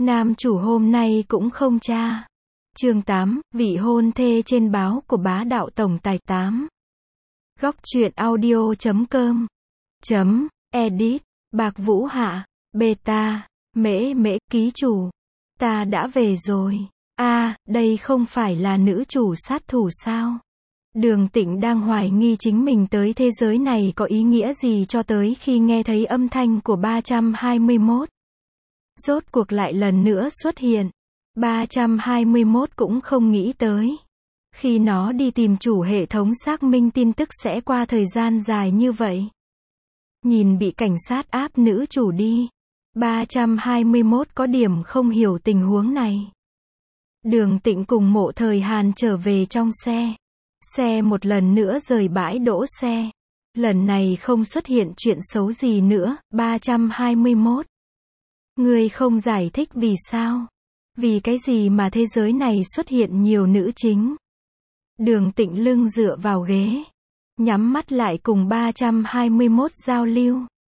Nam chủ hôm nay cũng không tra. Chương 8, vị hôn thê trên báo của bá đạo tổng tài 8. Góc truyện audio.com Edit, Bạc Vũ Hạ, Beta, Mễ, ký chủ. Ta đã về rồi. Đây không phải là nữ chủ sát thủ sao? Đường Tịnh đang hoài nghi chính mình tới thế giới này có ý nghĩa gì cho tới khi nghe thấy âm thanh của 321. Rốt cuộc lại lần nữa xuất hiện. 321 cũng không nghĩ tới. Khi nó đi tìm chủ hệ thống xác minh tin tức sẽ qua thời gian dài như vậy. Nhìn bị cảnh sát áp nữ chủ đi. 321 có điểm không hiểu tình huống này. Đường Tịnh cùng Mộ Thời Hàn trở về trong xe. Xe một lần nữa rời bãi đỗ xe. Lần này không xuất hiện chuyện xấu gì nữa. 321. Ngươi không giải thích vì sao? Vì cái gì mà thế giới này xuất hiện nhiều nữ chính? Đường Tịnh lưng dựa vào ghế. Nhắm mắt lại cùng 321 giao lưu.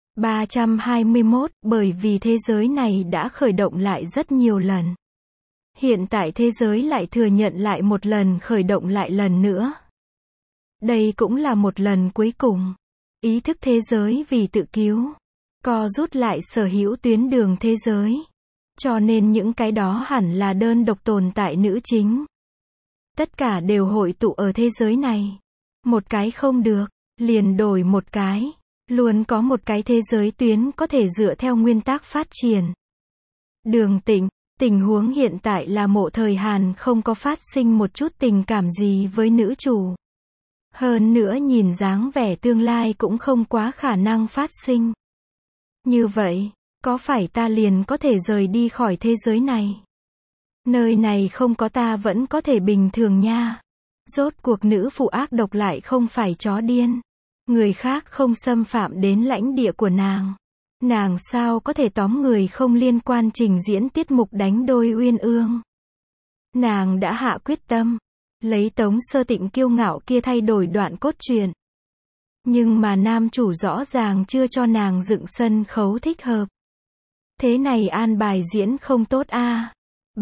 321, bởi vì thế giới này đã khởi động lại rất nhiều lần. Hiện tại thế giới lại thừa nhận lại một lần khởi động lại lần nữa. Đây cũng là một lần cuối cùng. Ý thức thế giới vì tự cứu. Co rút lại sở hữu tuyến đường thế giới. Cho nên những cái đó hẳn là đơn độc tồn tại nữ chính. Tất cả đều hội tụ ở thế giới này. Một cái không được, liền đổi một cái. Luôn có một cái thế giới tuyến có thể dựa theo nguyên tắc phát triển. Đường Tịnh, tình huống hiện tại là Mộ Thời Hàn không có phát sinh một chút tình cảm gì với nữ chủ. Hơn nữa nhìn dáng vẻ tương lai cũng không quá khả năng phát sinh. Như vậy, có phải ta liền có thể rời đi khỏi thế giới này? Nơi này không có ta vẫn có thể bình thường nha. Rốt cuộc nữ phụ ác độc lại không phải chó điên. Người khác không xâm phạm đến lãnh địa của nàng. Nàng sao có thể tóm người không liên quan trình diễn tiết mục đánh đôi uyên ương. Nàng đã hạ quyết tâm. Lấy Tống Sơ Tịnh kiêu ngạo kia thay đổi đoạn cốt truyện. Nhưng mà nam chủ rõ ràng chưa cho nàng dựng sân khấu thích hợp. Thế này an bài diễn không tốt a.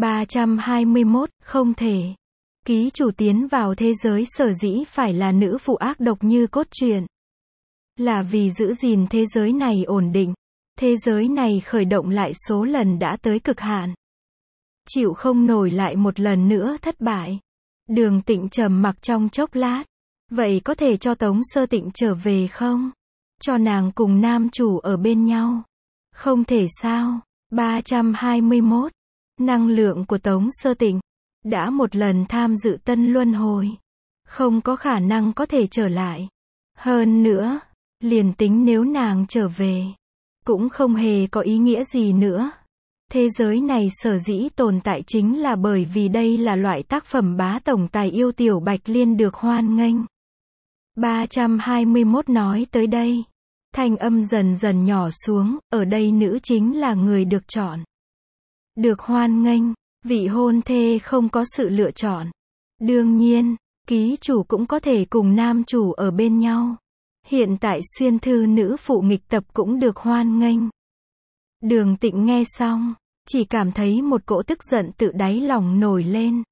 321, không thể. Ký chủ tiến vào thế giới sở dĩ phải là nữ phụ ác độc như cốt truyện. Là vì giữ gìn thế giới này ổn định. Thế giới này khởi động lại số lần đã tới cực hạn. Chịu không nổi lại một lần nữa thất bại. Đường Tịnh trầm mặc trong chốc lát. Vậy có thể cho Tống Sơ Tịnh trở về không? Cho nàng cùng nam chủ ở bên nhau. Không thể sao? 321. Năng lượng của Tống Sơ Tịnh đã một lần tham dự tân luân hồi. Không có khả năng có thể trở lại. Hơn nữa, liền tính nếu nàng trở về, cũng không hề có ý nghĩa gì nữa. Thế giới này sở dĩ tồn tại chính là bởi vì đây là loại tác phẩm bá tổng tài yêu Tiểu Bạch Liên được hoan nghênh. 321 nói tới đây. Thanh âm dần dần nhỏ xuống, ở đây nữ chính là người được chọn. Được hoan nghênh, vị hôn thê không có sự lựa chọn. Đương nhiên, ký chủ cũng có thể cùng nam chủ ở bên nhau. Hiện tại xuyên thư nữ phụ nghịch tập cũng được hoan nghênh. Đường Tịnh nghe xong, chỉ cảm thấy một cỗ tức giận tự đáy lòng nổi lên.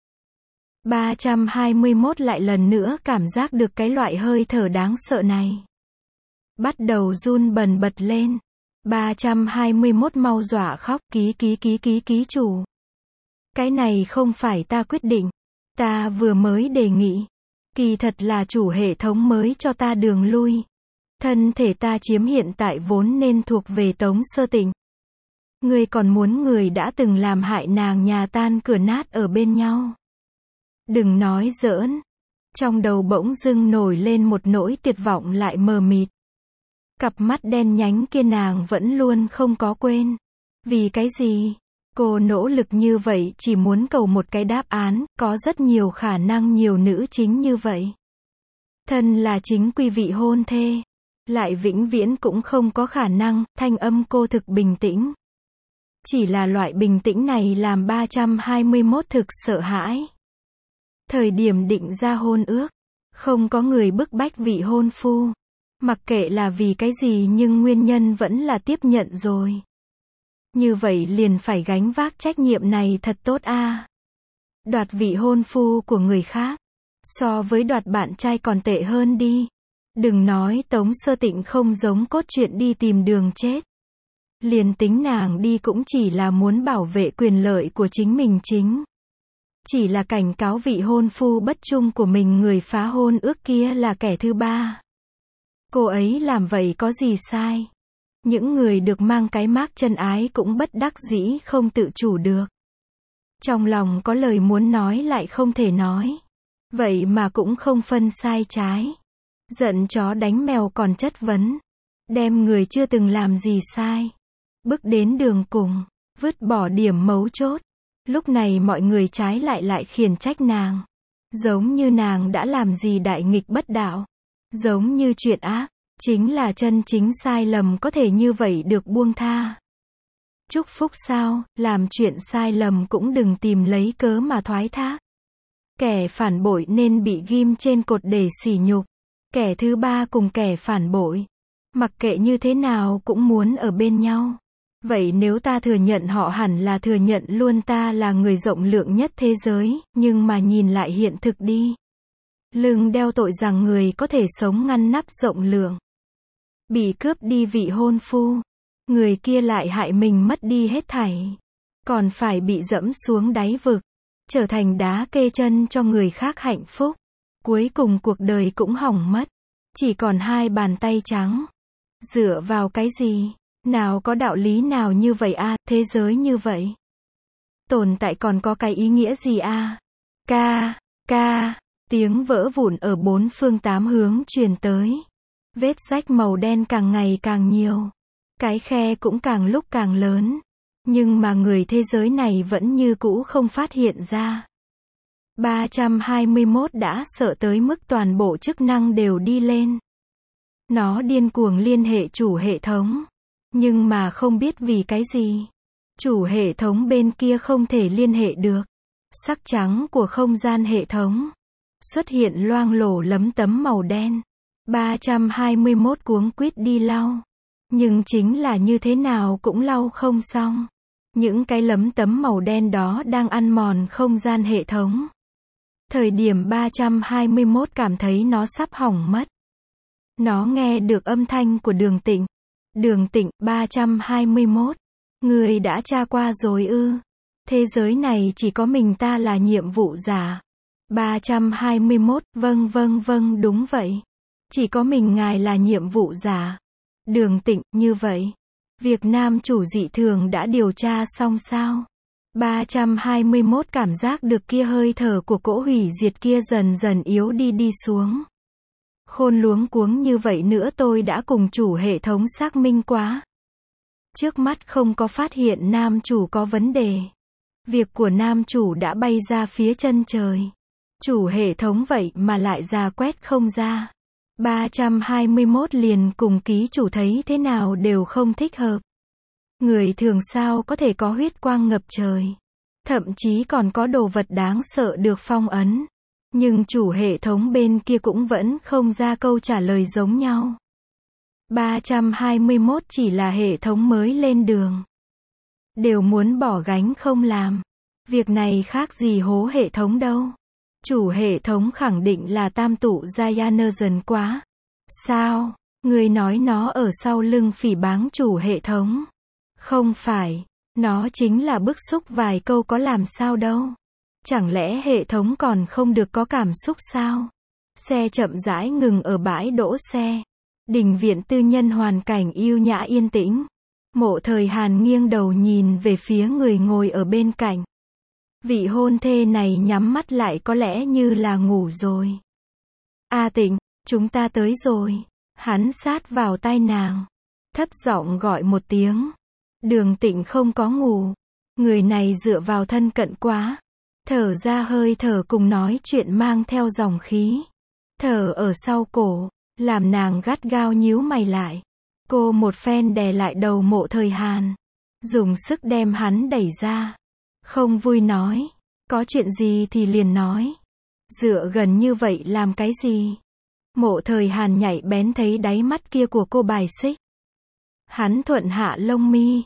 321 lại lần nữa cảm giác được cái loại hơi thở đáng sợ này. Bắt đầu run bần bật lên. 321 mau dọa khóc, ký chủ. Cái này không phải ta quyết định. Ta vừa mới đề nghị. Kỳ thật là chủ hệ thống mới cho ta đường lui. Thân thể ta chiếm hiện tại vốn nên thuộc về Tống Sơ Tịnh. Ngươi còn muốn người đã từng làm hại nàng nhà tan cửa nát ở bên nhau. Đừng nói giỡn. Trong đầu bỗng dưng nổi lên một nỗi tuyệt vọng lại mờ mịt. Cặp mắt đen nhánh kia nàng vẫn luôn không có quên. Vì cái gì? Cô nỗ lực như vậy chỉ muốn cầu một cái đáp án, có rất nhiều khả năng nhiều nữ chính như vậy. Thân là chính quy vị hôn thê. Lại vĩnh viễn cũng không có khả năng, thanh âm cô thực bình tĩnh. Chỉ là loại bình tĩnh này làm 321 thực sợ hãi. Thời điểm định ra hôn ước, không có người bức bách vị hôn phu. Mặc kệ là vì cái gì nhưng nguyên nhân vẫn là tiếp nhận rồi. Như vậy liền phải gánh vác trách nhiệm này thật tốt a. Đoạt vị hôn phu của người khác, so với đoạt bạn trai còn tệ hơn đi. Đừng nói Tống Sơ Tịnh không giống cốt truyện đi tìm đường chết. Liền tính nàng đi cũng chỉ là muốn bảo vệ quyền lợi của chính mình chính. Chỉ là cảnh cáo vị hôn phu bất trung của mình người phá hôn ước kia là kẻ thứ ba. Cô ấy làm vậy có gì sai? Những người được mang cái mác chân ái cũng bất đắc dĩ không tự chủ được. Trong lòng có lời muốn nói lại không thể nói. Vậy mà cũng không phân sai trái. Giận chó đánh mèo còn chất vấn. Đem người chưa từng làm gì sai. Bước đến đường cùng. Vứt bỏ điểm mấu chốt. Lúc này mọi người trái lại khiển trách nàng. Giống như nàng đã làm gì đại nghịch bất đạo. Giống như chuyện ác. Chính là chân chính sai lầm có thể như vậy được buông tha. Chúc phúc sao, làm chuyện sai lầm cũng đừng tìm lấy cớ mà thoái thác. Kẻ phản bội nên bị ghim trên cột để sỉ nhục. Kẻ thứ ba cùng kẻ phản bội. Mặc kệ như thế nào cũng muốn ở bên nhau. Vậy nếu ta thừa nhận họ hẳn là thừa nhận luôn ta là người rộng lượng nhất thế giới, nhưng mà nhìn lại hiện thực đi. Lưng đeo tội rằng người có thể sống ngăn nắp rộng lượng. Bị cướp đi vị hôn phu. Người kia lại hại mình mất đi hết thảy. Còn phải bị dẫm xuống đáy vực. Trở thành đá kê chân cho người khác hạnh phúc. Cuối cùng cuộc đời cũng hỏng mất. Chỉ còn hai bàn tay trắng. Dựa vào cái gì? Nào có đạo lý nào như vậy a, thế giới như vậy. Tồn tại còn có cái ý nghĩa gì a? Ca, tiếng vỡ vụn ở bốn phương tám hướng truyền tới. Vết rách màu đen càng ngày càng nhiều. Cái khe cũng càng lúc càng lớn. Nhưng mà người thế giới này vẫn như cũ không phát hiện ra. 321 đã sợ tới mức toàn bộ chức năng đều đi lên. Nó điên cuồng liên hệ chủ hệ thống. Nhưng mà không biết vì cái gì. Chủ hệ thống bên kia không thể liên hệ được. Sắc trắng của không gian hệ thống. Xuất hiện loang lổ lấm tấm màu đen. 321 cuống quýt đi lau. Nhưng chính là như thế nào cũng lau không xong. Những cái lấm tấm màu đen đó đang ăn mòn không gian hệ thống. Thời điểm 321 cảm thấy nó sắp hỏng mất. Nó nghe được âm thanh của Đường Tịnh. Đường Tịnh, 321. Người đã tra qua rồi ư? Thế giới này chỉ có mình ta là nhiệm vụ giả. 321, vâng đúng vậy. Chỉ có mình ngài là nhiệm vụ giả. Đường Tịnh, như vậy. Việc nam chủ dị thường đã điều tra xong sao? 321 cảm giác được kia hơi thở của cỗ hủy diệt kia dần dần yếu đi xuống. Khôn luống cuống như vậy nữa tôi đã cùng chủ hệ thống xác minh quá. Trước mắt không có phát hiện nam chủ có vấn đề. Việc của nam chủ đã bay ra phía chân trời. Chủ hệ thống vậy mà lại ra quét không ra. 321 liền cùng ký chủ thấy thế nào đều không thích hợp. Người thường sao có thể có huyết quang ngập trời. Thậm chí còn có đồ vật đáng sợ được phong ấn. Nhưng chủ hệ thống bên kia cũng vẫn không ra câu trả lời giống nhau. 321 chỉ là hệ thống mới lên đường. Đều muốn bỏ gánh không làm. Việc này khác gì hố hệ thống đâu. Chủ hệ thống khẳng định là tam tụ Gianergen quá. Sao? Người nói nó ở sau lưng phỉ báng chủ hệ thống. Không phải. Nó chính là bức xúc vài câu có làm sao đâu. Chẳng lẽ hệ thống còn không được có cảm xúc sao? Xe chậm rãi ngừng ở bãi đỗ xe. Đình viện tư nhân hoàn cảnh yêu nhã yên tĩnh. Mộ Thời Hàn nghiêng đầu nhìn về phía người ngồi ở bên cạnh. Vị hôn thê này nhắm mắt lại có lẽ như là ngủ rồi. A Tịnh, chúng ta tới rồi. Hắn sát vào tai nàng. Thấp giọng gọi một tiếng. Đường Tịnh không có ngủ. Người này dựa vào thân cận quá. Thở ra hơi thở cùng nói chuyện mang theo dòng khí. Thở ở sau cổ, làm nàng gắt gao nhíu mày lại. Cô một phen đè lại đầu Mộ Thời Hàn. Dùng sức đem hắn đẩy ra. Không vui nói. Có chuyện gì thì liền nói. Dựa gần như vậy làm cái gì? Mộ Thời Hàn nhạy bén thấy đáy mắt kia của cô bài xích. Hắn thuận hạ lông mi.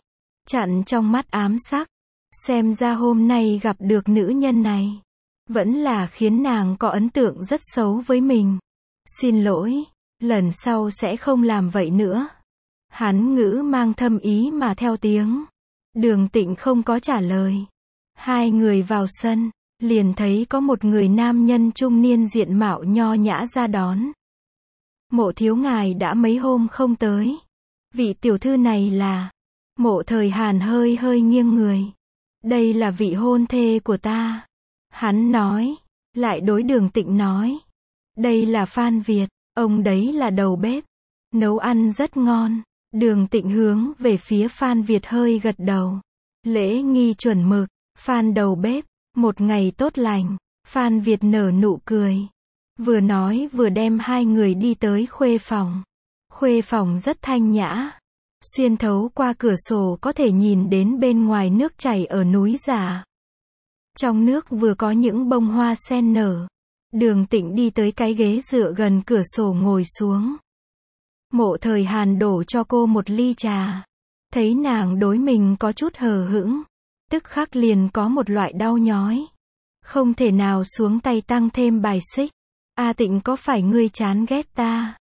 chặn trong mắt ám sắc. Xem ra hôm nay gặp được nữ nhân này, vẫn là khiến nàng có ấn tượng rất xấu với mình. Xin lỗi, lần sau sẽ không làm vậy nữa. Hắn ngữ mang thâm ý mà theo tiếng. Đường Tịnh không có trả lời. Hai người vào sân, liền thấy có một người nam nhân trung niên diện mạo nho nhã ra đón. Mộ thiếu ngài đã mấy hôm không tới. Vị tiểu thư này là... Mộ Thời Hàn hơi hơi nghiêng người. Đây là vị hôn thê của ta. Hắn nói, lại đối Đường Tịnh nói. Đây là Phan Việt, ông đấy là đầu bếp. Nấu ăn rất ngon. Đường Tịnh hướng về phía Phan Việt hơi gật đầu. Lễ nghi chuẩn mực. Phan đầu bếp, một ngày tốt lành. Phan Việt nở nụ cười. Vừa nói vừa đem hai người đi tới khuê phòng. Khuê phòng rất thanh nhã. Xuyên thấu qua cửa sổ có thể nhìn đến bên ngoài nước chảy ở núi giả. Trong nước vừa có những bông hoa sen nở. Đường Tịnh đi tới cái ghế dựa gần cửa sổ ngồi xuống. Mộ Thời Hàn đổ cho cô một ly trà. Thấy nàng đối mình có chút hờ hững, tức khắc liền có một loại đau nhói. Không thể nào xuống tay tăng thêm bài xích. A Tịnh có phải ngươi chán ghét ta?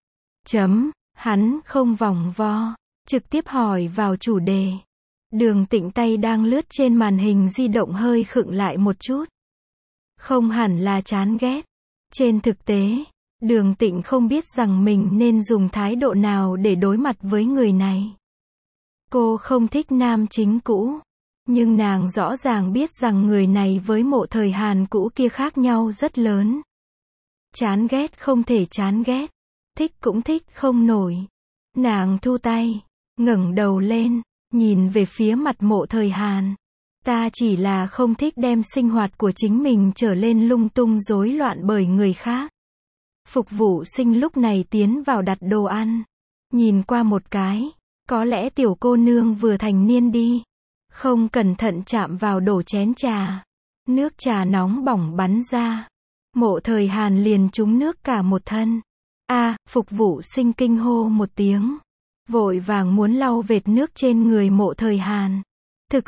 Hắn không vòng vo, trực tiếp hỏi vào chủ đề. Đường Tịnh tay đang lướt trên màn hình di động hơi khựng lại một chút. Không hẳn là chán ghét. Trên thực tế, Đường Tịnh không biết rằng mình nên dùng thái độ nào để đối mặt với người này. Cô không thích nam chính cũ, nhưng nàng rõ ràng biết rằng người này với Mộ Thời Hàn cũ kia khác nhau rất lớn. Chán ghét không thể chán ghét, thích cũng thích không nổi. Nàng thu tay, ngẩng đầu lên, nhìn về phía mặt Mộ Thời Hàn. Ta chỉ là không thích đem sinh hoạt của chính mình trở lên lung tung rối loạn bởi người khác. Phục vụ sinh lúc này tiến vào đặt đồ ăn. Nhìn qua một cái, có lẽ tiểu cô nương vừa thành niên đi. Không cẩn thận chạm vào đổ chén trà. Nước trà nóng bỏng bắn ra. Mộ Thời Hàn liền trúng nước cả một thân. Phục vụ sinh kinh hô một tiếng. Vội vàng muốn lau vệt nước trên người Mộ Thời Hàn. Thực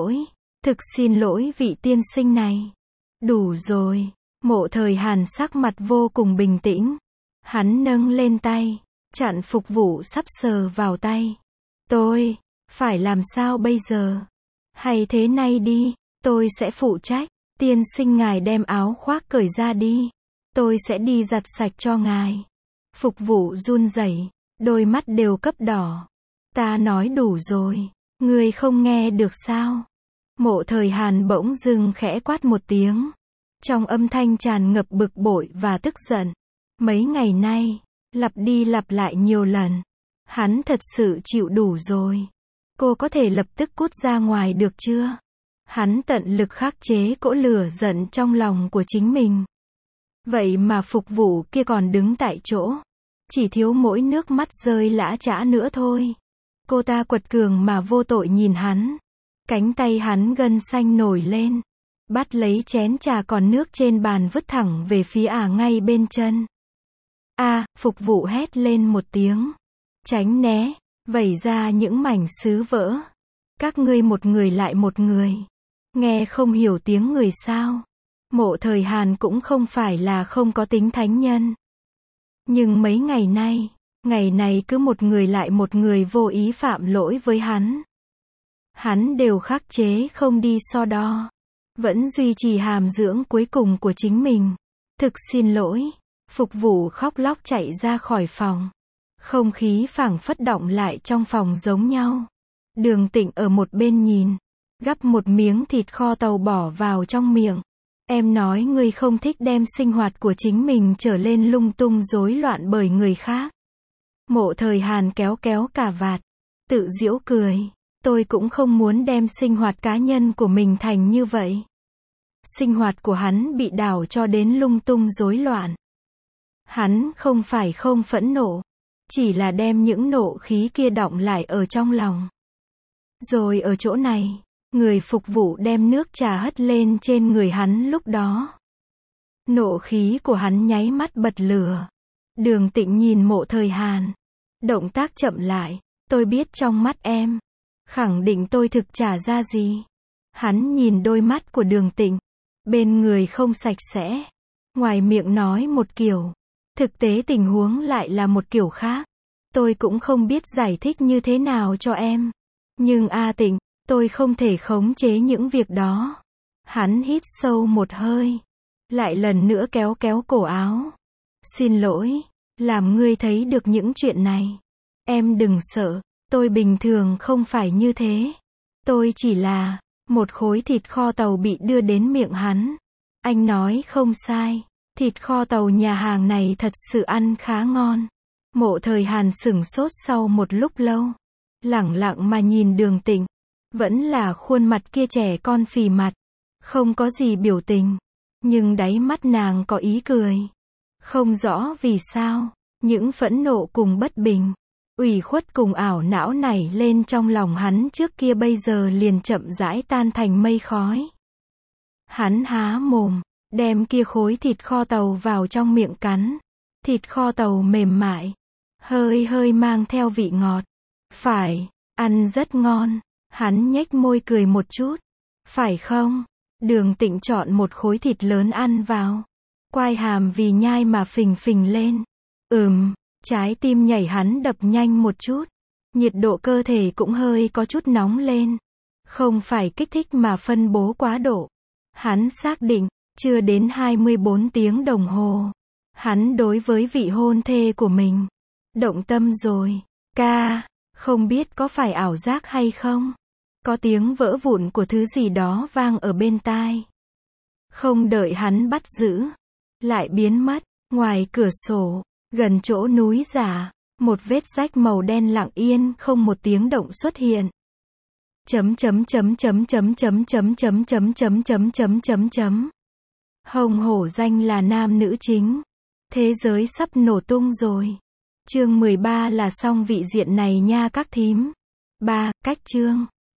xin lỗi vị tiên sinh này. Đủ rồi. Mộ Thời Hàn sắc mặt vô cùng bình tĩnh. Hắn nâng lên tay, chặn phục vụ sắp sờ vào tay. Tôi, phải làm sao bây giờ? Hay thế này đi, tôi sẽ phụ trách. Tiên sinh ngài đem áo khoác cởi ra đi. Tôi sẽ đi giặt sạch cho ngài. Phục vụ run rẩy, đôi mắt đều cấp đỏ. Ta nói đủ rồi, ngươi không nghe được sao? Mộ Thời Hàn bỗng dưng khẽ quát một tiếng. Trong âm thanh tràn ngập bực bội và tức giận. Mấy ngày nay, lặp đi lặp lại nhiều lần. Hắn thật sự chịu đủ rồi. Cô có thể lập tức cút ra ngoài được chưa? Hắn tận lực khắc chế cỗ lửa giận trong lòng của chính mình. Vậy mà phục vụ kia còn đứng tại chỗ. Chỉ thiếu mỗi nước mắt rơi lã chã nữa thôi. Cô ta quật cường mà vô tội nhìn hắn. Cánh tay hắn gân xanh nổi lên. Bắt lấy chén trà còn nước trên bàn vứt thẳng về phía ngay bên chân. Phục vụ hét lên một tiếng. Tránh né, vẩy ra những mảnh sứ vỡ. Các ngươi một người lại một người. Nghe không hiểu tiếng người sao? Mộ Thời Hàn cũng không phải là không có tính thánh nhân. Nhưng mấy ngày này cứ một người lại một người vô ý phạm lỗi với hắn. Hắn đều khắc chế không đi so đo. Vẫn duy trì hàm dưỡng cuối cùng của chính mình. Thực xin lỗi. Phục vụ khóc lóc chạy ra khỏi phòng. Không khí phảng phất động lại trong phòng giống nhau. Đường Tịnh ở một bên nhìn. Gắp một miếng thịt kho tàu bỏ vào trong miệng. Em nói ngươi không thích đem sinh hoạt của chính mình trở lên lung tung rối loạn bởi người khác. Mộ Thời Hàn kéo cà vạt. Tự giễu cười. Tôi cũng không muốn đem sinh hoạt cá nhân của mình thành như vậy. Sinh hoạt của hắn bị đảo cho đến lung tung rối loạn. Hắn không phải không phẫn nộ. Chỉ là đem những nộ khí kia đọng lại ở trong lòng. Rồi ở chỗ này, người phục vụ đem nước trà hất lên trên người hắn lúc đó. Nộ khí của hắn nháy mắt bật lửa. Đường Tịnh nhìn Mộ Thời Hàn. Động tác chậm lại. Tôi biết trong mắt em, Khẳng định tôi thực trả ra gì. Hắn nhìn đôi mắt của Đường Tịnh. Bên người không sạch sẽ. Ngoài miệng nói một kiểu. Thực tế tình huống lại là một kiểu khác. Tôi cũng không biết giải thích như thế nào cho em. Nhưng A Tịnh, tôi không thể khống chế những việc đó. Hắn hít sâu một hơi. Lại lần nữa kéo kéo cổ áo. Xin lỗi, làm ngươi thấy được những chuyện này. Em đừng sợ, tôi bình thường không phải như thế. Tôi chỉ là một khối thịt kho tàu bị đưa đến miệng hắn. Anh nói không sai, thịt kho tàu nhà hàng này thật sự ăn khá ngon. Mộ Thời Hàn sửng sốt sau một lúc lâu. Lẳng lặng mà nhìn Đường Tịnh. Vẫn là khuôn mặt kia trẻ con phì mặt. Không có gì biểu tình. Nhưng đáy mắt nàng có ý cười. Không rõ vì sao. Những phẫn nộ cùng bất bình. Ủy khuất cùng ảo não nảy lên trong lòng hắn trước kia bây giờ liền chậm rãi tan thành mây khói. Hắn há mồm. Đem kia khối thịt kho tàu vào trong miệng cắn. Thịt kho tàu mềm mại. Hơi hơi mang theo vị ngọt. Phải, ăn rất ngon. Hắn nhếch môi cười một chút. Phải không? Đường Tịnh chọn một khối thịt lớn ăn vào. Quai hàm vì nhai mà phình phình lên. Trái tim nhảy hắn đập nhanh một chút. Nhiệt độ cơ thể cũng hơi có chút nóng lên. Không phải kích thích mà phân bố quá độ. Hắn xác định, chưa đến 24 tiếng đồng hồ. Hắn đối với vị hôn thê của mình. Động tâm rồi. Ca, không biết có phải ảo giác hay không? Có tiếng vỡ vụn của thứ gì đó vang ở bên tai. Không đợi hắn bắt giữ. Lại biến mất. Ngoài cửa sổ, gần chỗ núi giả, một vết rách màu đen lặng yên không một tiếng động xuất hiện. Hồng Hổ danh là nam nữ chính. Thế giới sắp nổ tung rồi. Chương 13 là xong vị diện này nha các thím. 3. Cách chương